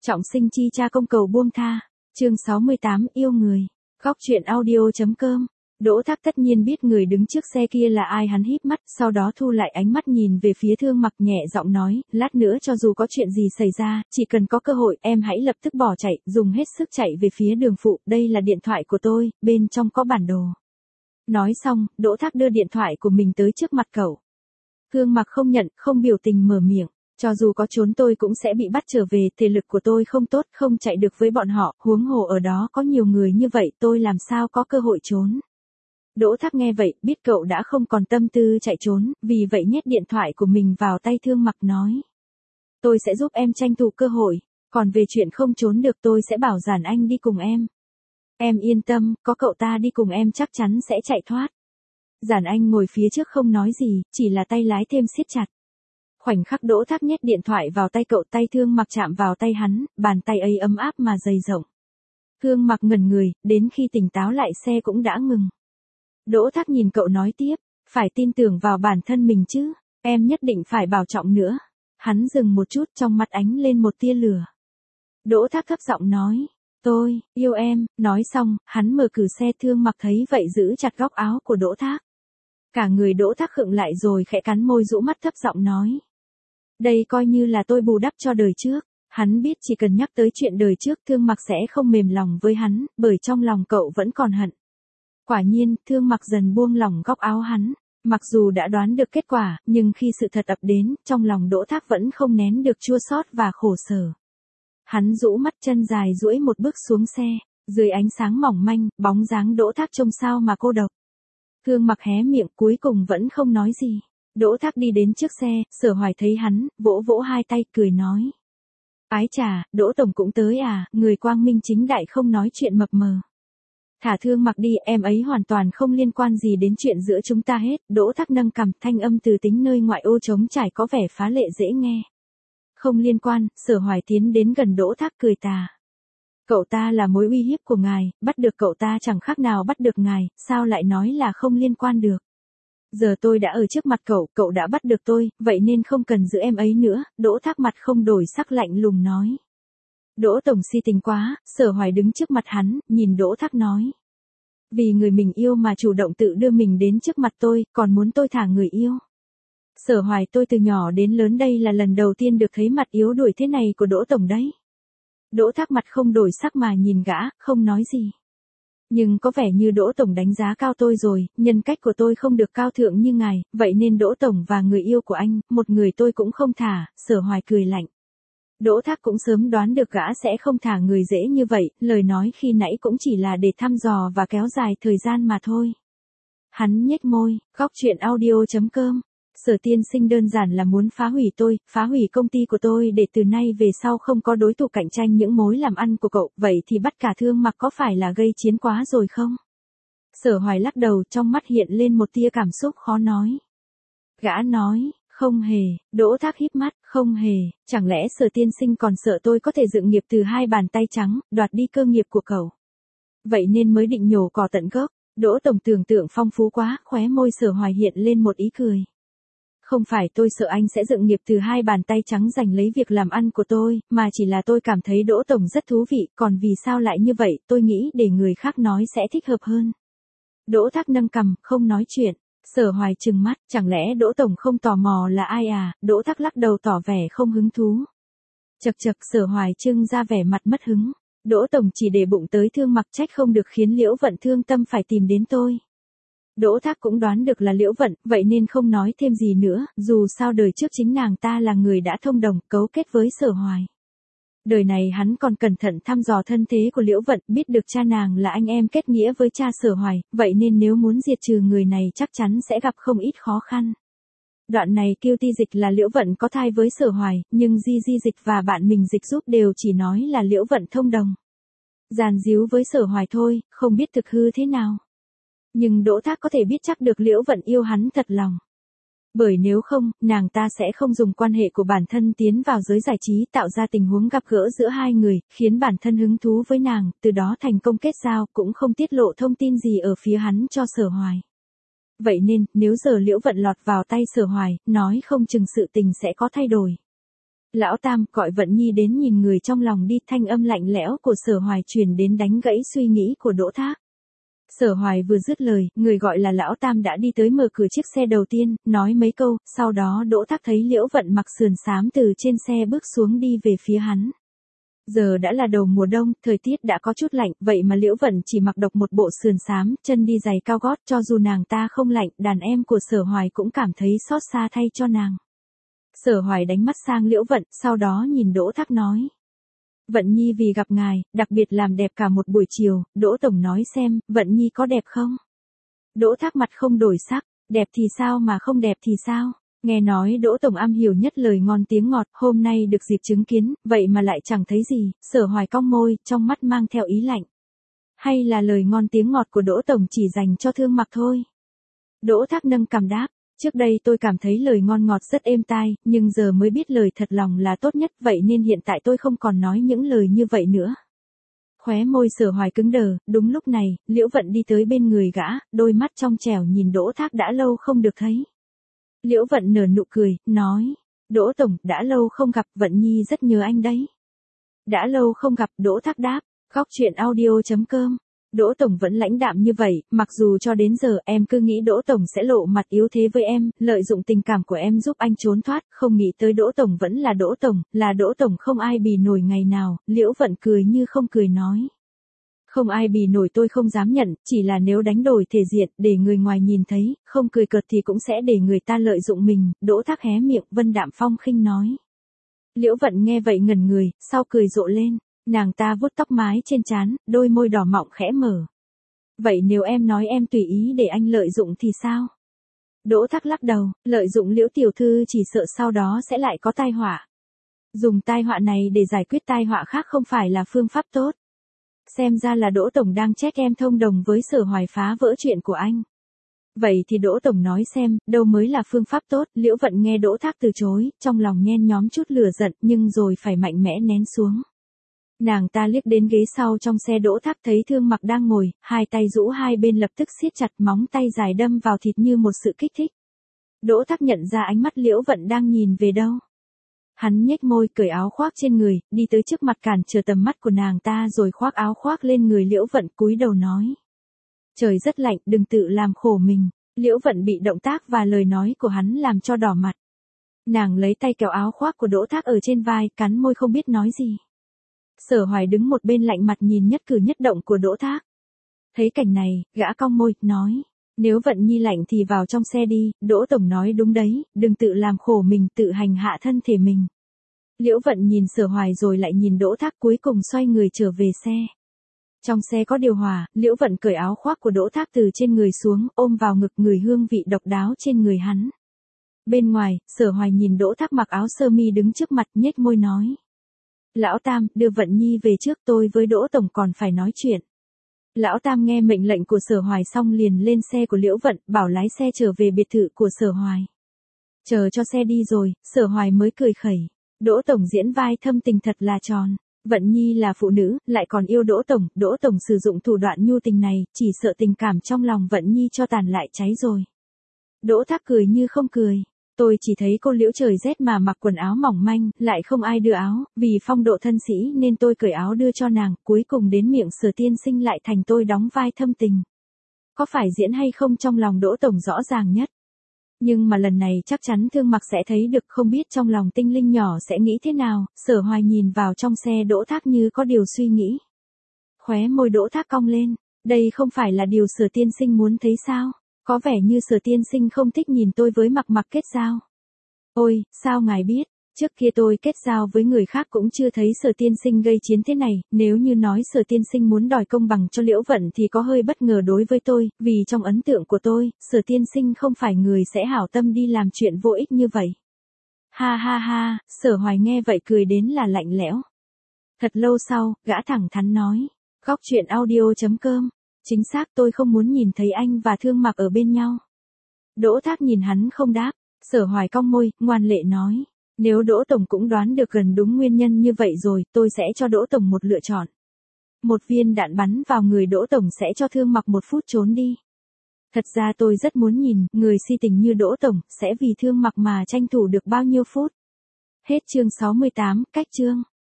Trọng sinh chi cha công cầu buông tha. Chương 68 yêu người. Góc truyện audio.com. Đỗ Thác tất nhiên biết người đứng trước xe kia là ai, hắn híp mắt, sau đó thu lại ánh mắt nhìn về phía Thương Mặc, nhẹ giọng nói, lát nữa cho dù có chuyện gì xảy ra, chỉ cần có cơ hội, em hãy lập tức bỏ chạy, dùng hết sức chạy về phía đường phụ, đây là điện thoại của tôi, bên trong có bản đồ. Nói xong, Đỗ Thác đưa điện thoại của mình tới trước mặt cậu. Thương Mặc không nhận, không biểu tình mở miệng. Cho dù có trốn tôi cũng sẽ bị bắt trở về, thể lực của tôi không tốt, không chạy được với bọn họ, huống hồ ở đó có nhiều người như vậy, tôi làm sao có cơ hội trốn. Đỗ Thác nghe vậy, biết cậu đã không còn tâm tư chạy trốn, vì vậy nhét điện thoại của mình vào tay Thương Mặc nói. Tôi sẽ giúp em tranh thủ cơ hội, còn về chuyện không trốn được tôi sẽ bảo Giản Anh đi cùng em. Em yên tâm, có cậu ta đi cùng em chắc chắn sẽ chạy thoát. Giản Anh ngồi phía trước không nói gì, chỉ là tay lái thêm siết chặt. Khoảnh khắc Đỗ Thác nhét điện thoại vào tay cậu, tay Thương Mặc chạm vào tay hắn, bàn tay ấy ấm áp mà dày rộng. Thương Mặc ngẩn người, đến khi tỉnh táo lại xe cũng đã ngừng. Đỗ Thác nhìn cậu nói tiếp, phải tin tưởng vào bản thân mình chứ, em nhất định phải bảo trọng nữa. Hắn dừng một chút, trong mắt ánh lên một tia lửa. Đỗ Thác thấp giọng nói, tôi yêu em, nói xong, hắn mở cửa xe. Thương Mặc thấy vậy giữ chặt góc áo của Đỗ Thác. Cả người Đỗ Thác khựng lại rồi khẽ cắn môi rũ mắt thấp giọng nói. Đây coi như là tôi bù đắp cho đời trước. Hắn biết chỉ cần nhắc tới chuyện đời trước Thương Mặc sẽ không mềm lòng với hắn, bởi trong lòng cậu vẫn còn hận. Quả nhiên, Thương Mặc dần buông lỏng góc áo hắn. Mặc dù đã đoán được kết quả, nhưng khi sự thật ập đến, trong lòng Đỗ Thác vẫn không nén được chua xót và khổ sở. Hắn rũ mắt, chân dài duỗi một bước xuống xe, dưới ánh sáng mỏng manh, bóng dáng Đỗ Thác trông sao mà cô độc. Thương Mặc hé miệng cuối cùng vẫn không nói gì. Đỗ Thác đi đến trước xe, Sở Hoài thấy hắn, vỗ vỗ hai tay cười nói. Ái chà, Đỗ Tổng cũng tới à, người quang minh chính đại không nói chuyện mập mờ. Thả Thương Mặc đi, em ấy hoàn toàn không liên quan gì đến chuyện giữa chúng ta hết. Đỗ Thác nâng cằm, thanh âm từ tính nơi ngoại ô trống trải có vẻ phá lệ dễ nghe. Không liên quan. Sở Hoài tiến đến gần Đỗ Thác cười tà. Cậu ta là mối uy hiếp của ngài, bắt được cậu ta chẳng khác nào bắt được ngài, sao lại nói là không liên quan được. Giờ tôi đã ở trước mặt cậu, cậu đã bắt được tôi, vậy nên không cần giữ em ấy nữa. Đỗ Thác mặt không đổi sắc lạnh lùng nói. Đỗ Tổng si tình quá. Sở Hoài đứng trước mặt hắn, nhìn Đỗ Thác nói. Vì người mình yêu mà chủ động tự đưa mình đến trước mặt tôi, còn muốn tôi thả người yêu. Sở Hoài, tôi từ nhỏ đến lớn đây là lần đầu tiên được thấy mặt yếu đuối thế này của Đỗ Tổng đấy. Đỗ Thác mặt không đổi sắc mà nhìn gã, không nói gì. Nhưng có vẻ như Đỗ Tổng đánh giá cao tôi rồi, nhân cách của tôi không được cao thượng như ngài, vậy nên Đỗ Tổng và người yêu của anh, một người tôi cũng không thả. Sở Hoài cười lạnh. Đỗ Thác cũng sớm đoán được gã sẽ không thả người dễ như vậy, lời nói khi nãy cũng chỉ là để thăm dò và kéo dài thời gian mà thôi. Hắn nhếch môi, góc truyện audio.com. Sở tiên sinh đơn giản là muốn phá hủy tôi, phá hủy công ty của tôi để từ nay về sau không có đối thủ cạnh tranh những mối làm ăn của cậu, vậy thì bắt cả Thương Mặc có phải là gây chiến quá rồi không? Sở Hoài lắc đầu, trong mắt hiện lên một tia cảm xúc khó nói. Gã nói, không hề. Đỗ Thác híp mắt, không hề, chẳng lẽ Sở tiên sinh còn sợ tôi có thể dựng nghiệp từ hai bàn tay trắng, đoạt đi cơ nghiệp của cậu? Vậy nên mới định nhổ cỏ tận gốc. Đỗ Tổng tưởng tượng phong phú quá, khóe môi Sở Hoài hiện lên một ý cười. Không phải tôi sợ anh sẽ dựng nghiệp từ hai bàn tay trắng giành lấy việc làm ăn của tôi, mà chỉ là tôi cảm thấy Đỗ Tổng rất thú vị, còn vì sao lại như vậy, tôi nghĩ để người khác nói sẽ thích hợp hơn. Đỗ Thác nâng cằm, không nói chuyện. Sở Hoài trừng mắt, chẳng lẽ Đỗ Tổng không tò mò là ai à? Đỗ Thác lắc đầu tỏ vẻ không hứng thú. Chậc chậc, Sở Hoài trưng ra vẻ mặt mất hứng. Đỗ Tổng chỉ để bụng tới Thương Mặc, trách không được khiến Liễu Vận thương tâm phải tìm đến tôi. Đỗ Thác cũng đoán được là Liễu Vận, vậy nên không nói thêm gì nữa, dù sao đời trước chính nàng ta là người đã thông đồng, cấu kết với Sở Hoài. Đời này hắn còn cẩn thận thăm dò thân thế của Liễu Vận, biết được cha nàng là anh em kết nghĩa với cha Sở Hoài, vậy nên nếu muốn diệt trừ người này chắc chắn sẽ gặp không ít khó khăn. Đoạn này Kiêu Ti Dịch là Liễu Vận có thai với Sở Hoài, nhưng Di Di Dịch và bạn mình Dịch giúp đều chỉ nói là Liễu Vận thông đồng. Giàn díu với Sở Hoài thôi, không biết thực hư thế nào. Nhưng Đỗ Thác có thể biết chắc được Liễu Vận yêu hắn thật lòng. Bởi nếu không, nàng ta sẽ không dùng quan hệ của bản thân tiến vào giới giải trí tạo ra tình huống gặp gỡ giữa hai người, khiến bản thân hứng thú với nàng, từ đó thành công kết giao, cũng không tiết lộ thông tin gì ở phía hắn cho Sở Hoài. Vậy nên, nếu giờ Liễu Vận lọt vào tay Sở Hoài, nói không chừng sự tình sẽ có thay đổi. Lão Tam, gọi Vận Nhi đến nhìn người trong lòng đi, thanh âm lạnh lẽo của Sở Hoài truyền đến đánh gãy suy nghĩ của Đỗ Thác. Sở Hoài vừa dứt lời, người gọi là Lão Tam đã đi tới mở cửa chiếc xe đầu tiên, nói mấy câu, sau đó Đỗ Thác thấy Liễu Vận mặc sườn xám từ trên xe bước xuống đi về phía hắn. Giờ đã là đầu mùa đông, thời tiết đã có chút lạnh, vậy mà Liễu Vận chỉ mặc độc một bộ sườn xám, chân đi giày cao gót, cho dù nàng ta không lạnh, đàn em của Sở Hoài cũng cảm thấy xót xa thay cho nàng. Sở Hoài đánh mắt sang Liễu Vận, sau đó nhìn Đỗ Thác nói. Vận Nhi vì gặp ngài, đặc biệt làm đẹp cả một buổi chiều, Đỗ Tổng nói xem, Vận Nhi có đẹp không? Đỗ Thác mặt không đổi sắc, đẹp thì sao mà không đẹp thì sao? Nghe nói Đỗ Tổng am hiểu nhất lời ngon tiếng ngọt, hôm nay được dịp chứng kiến, vậy mà lại chẳng thấy gì, Sở Hoài cong môi, trong mắt mang theo ý lạnh. Hay là lời ngon tiếng ngọt của Đỗ Tổng chỉ dành cho Thương Mặc thôi? Đỗ Thác nâng cằm đáp. Trước đây tôi cảm thấy lời ngon ngọt rất êm tai, nhưng giờ mới biết lời thật lòng là tốt nhất, vậy nên hiện tại tôi không còn nói những lời như vậy nữa. Khóe môi Sở Hoài cứng đờ, đúng lúc này, Liễu Vận đi tới bên người gã, đôi mắt trong trẻo nhìn Đỗ Thác đã lâu không được thấy. Liễu Vận nở nụ cười, nói, Đỗ Tổng, đã lâu không gặp, Vận Nhi rất nhớ anh đấy. Đã lâu không gặp, Đỗ Thác đáp, Góc Truyện Audio.com. Đỗ Tổng vẫn lãnh đạm như vậy, mặc dù cho đến giờ em cứ nghĩ Đỗ Tổng sẽ lộ mặt yếu thế với em, lợi dụng tình cảm của em giúp anh trốn thoát, không nghĩ tới Đỗ Tổng vẫn là Đỗ Tổng không ai bì nổi ngày nào, Liễu Vận cười như không cười nói. Không ai bì nổi tôi không dám nhận, chỉ là nếu đánh đổi thể diện, để người ngoài nhìn thấy, không cười cợt thì cũng sẽ để người ta lợi dụng mình, Đỗ Thác hé miệng, vân đạm phong khinh nói. Liễu Vận nghe vậy ngẩn người, sau cười rộ lên. Nàng ta vuốt tóc mái trên trán, đôi môi đỏ mọng khẽ mở. Vậy nếu em nói em tùy ý để anh lợi dụng thì sao? Đỗ Thác lắc đầu, lợi dụng Liễu tiểu thư chỉ sợ sau đó sẽ lại có tai họa. Dùng tai họa này để giải quyết tai họa khác không phải là phương pháp tốt. Xem ra là Đỗ Tổng đang trách em thông đồng với Sở Hoài phá vỡ chuyện của anh. Vậy thì Đỗ Tổng nói xem, đâu mới là phương pháp tốt, Liễu Vận nghe Đỗ Thác từ chối, trong lòng nhen nhóm chút lửa giận nhưng rồi phải mạnh mẽ nén xuống. Nàng ta liếc đến ghế sau trong xe Đỗ Thác thấy Thương Mặc đang ngồi, hai tay rũ hai bên lập tức siết chặt, móng tay dài đâm vào thịt như một sự kích thích. Đỗ Thác nhận ra ánh mắt Liễu Vận đang nhìn về đâu. Hắn nhếch môi cởi áo khoác trên người, đi tới trước mặt cản trở tầm mắt của nàng ta rồi khoác áo khoác lên người Liễu Vận, cúi đầu nói. Trời rất lạnh, đừng tự làm khổ mình. Liễu Vận bị động tác và lời nói của hắn làm cho đỏ mặt. Nàng lấy tay kéo áo khoác của Đỗ Thác ở trên vai, cắn môi không biết nói gì. Sở Hoài đứng một bên lạnh mặt nhìn nhất cử nhất động của Đỗ Thác. Thấy cảnh này, gã cong môi, nói. Nếu Vận Nhi lạnh thì vào trong xe đi, Đỗ Tổng nói đúng đấy, đừng tự làm khổ mình, tự hành hạ thân thể mình. Liễu Vận nhìn Sở Hoài rồi lại nhìn Đỗ Thác, cuối cùng xoay người trở về xe. Trong xe có điều hòa, Liễu Vận cởi áo khoác của Đỗ Thác từ trên người xuống, ôm vào ngực người hương vị độc đáo trên người hắn. Bên ngoài, Sở Hoài nhìn Đỗ Thác mặc áo sơ mi đứng trước mặt, nhếch môi nói. Lão Tam, đưa Vận Nhi về trước, tôi với Đỗ Tổng còn phải nói chuyện. Lão Tam nghe mệnh lệnh của Sở Hoài xong liền lên xe của Liễu Vận, bảo lái xe trở về biệt thự của Sở Hoài. Chờ cho xe đi rồi, Sở Hoài mới cười khẩy. Đỗ Tổng diễn vai thâm tình thật là tròn. Vận Nhi là phụ nữ, lại còn yêu Đỗ Tổng sử dụng thủ đoạn nhu tình này, chỉ sợ tình cảm trong lòng Vận Nhi cho tàn lại cháy rồi. Đỗ Thác cười như không cười. Tôi chỉ thấy cô Liễu trời rét mà mặc quần áo mỏng manh, lại không ai đưa áo, vì phong độ thân sĩ nên tôi cởi áo đưa cho nàng, cuối cùng đến miệng Sở tiên sinh lại thành tôi đóng vai thâm tình. Có phải diễn hay không trong lòng Đỗ Tổng rõ ràng nhất. Nhưng mà lần này chắc chắn Thương Mặc sẽ thấy được, không biết trong lòng tinh linh nhỏ sẽ nghĩ thế nào. Sở Hoài nhìn vào trong xe Đỗ Thác như có điều suy nghĩ. Khóe môi Đỗ Thác cong lên, đây không phải là điều Sở tiên sinh muốn thấy sao? Có vẻ như Sở tiên sinh không thích nhìn tôi với Mặc kết giao. Ôi, sao ngài biết, trước kia tôi kết giao với người khác cũng chưa thấy Sở tiên sinh gây chiến thế này, nếu như nói Sở tiên sinh muốn đòi công bằng cho Liễu Vận thì có hơi bất ngờ đối với tôi, vì trong ấn tượng của tôi, Sở tiên sinh không phải người sẽ hảo tâm đi làm chuyện vô ích như vậy. Ha ha ha, Sở Hoài nghe vậy cười đến là lạnh lẽo. Thật lâu sau, gã thẳng thắn nói, Góc Truyện Audio.com. Chính xác, tôi không muốn nhìn thấy anh và Thương Mặc ở bên nhau. Đỗ Thác nhìn hắn không đáp, Sở Hoài cong môi, ngoan lệ nói. Nếu Đỗ Tổng cũng đoán được gần đúng nguyên nhân như vậy rồi, tôi sẽ cho Đỗ Tổng một lựa chọn. Một viên đạn bắn vào người Đỗ Tổng sẽ cho Thương Mặc 1 phút trốn đi. Thật ra tôi rất muốn nhìn, người si tình như Đỗ Tổng, sẽ vì Thương Mặc mà tranh thủ được bao nhiêu phút. Hết chương 68, cách chương.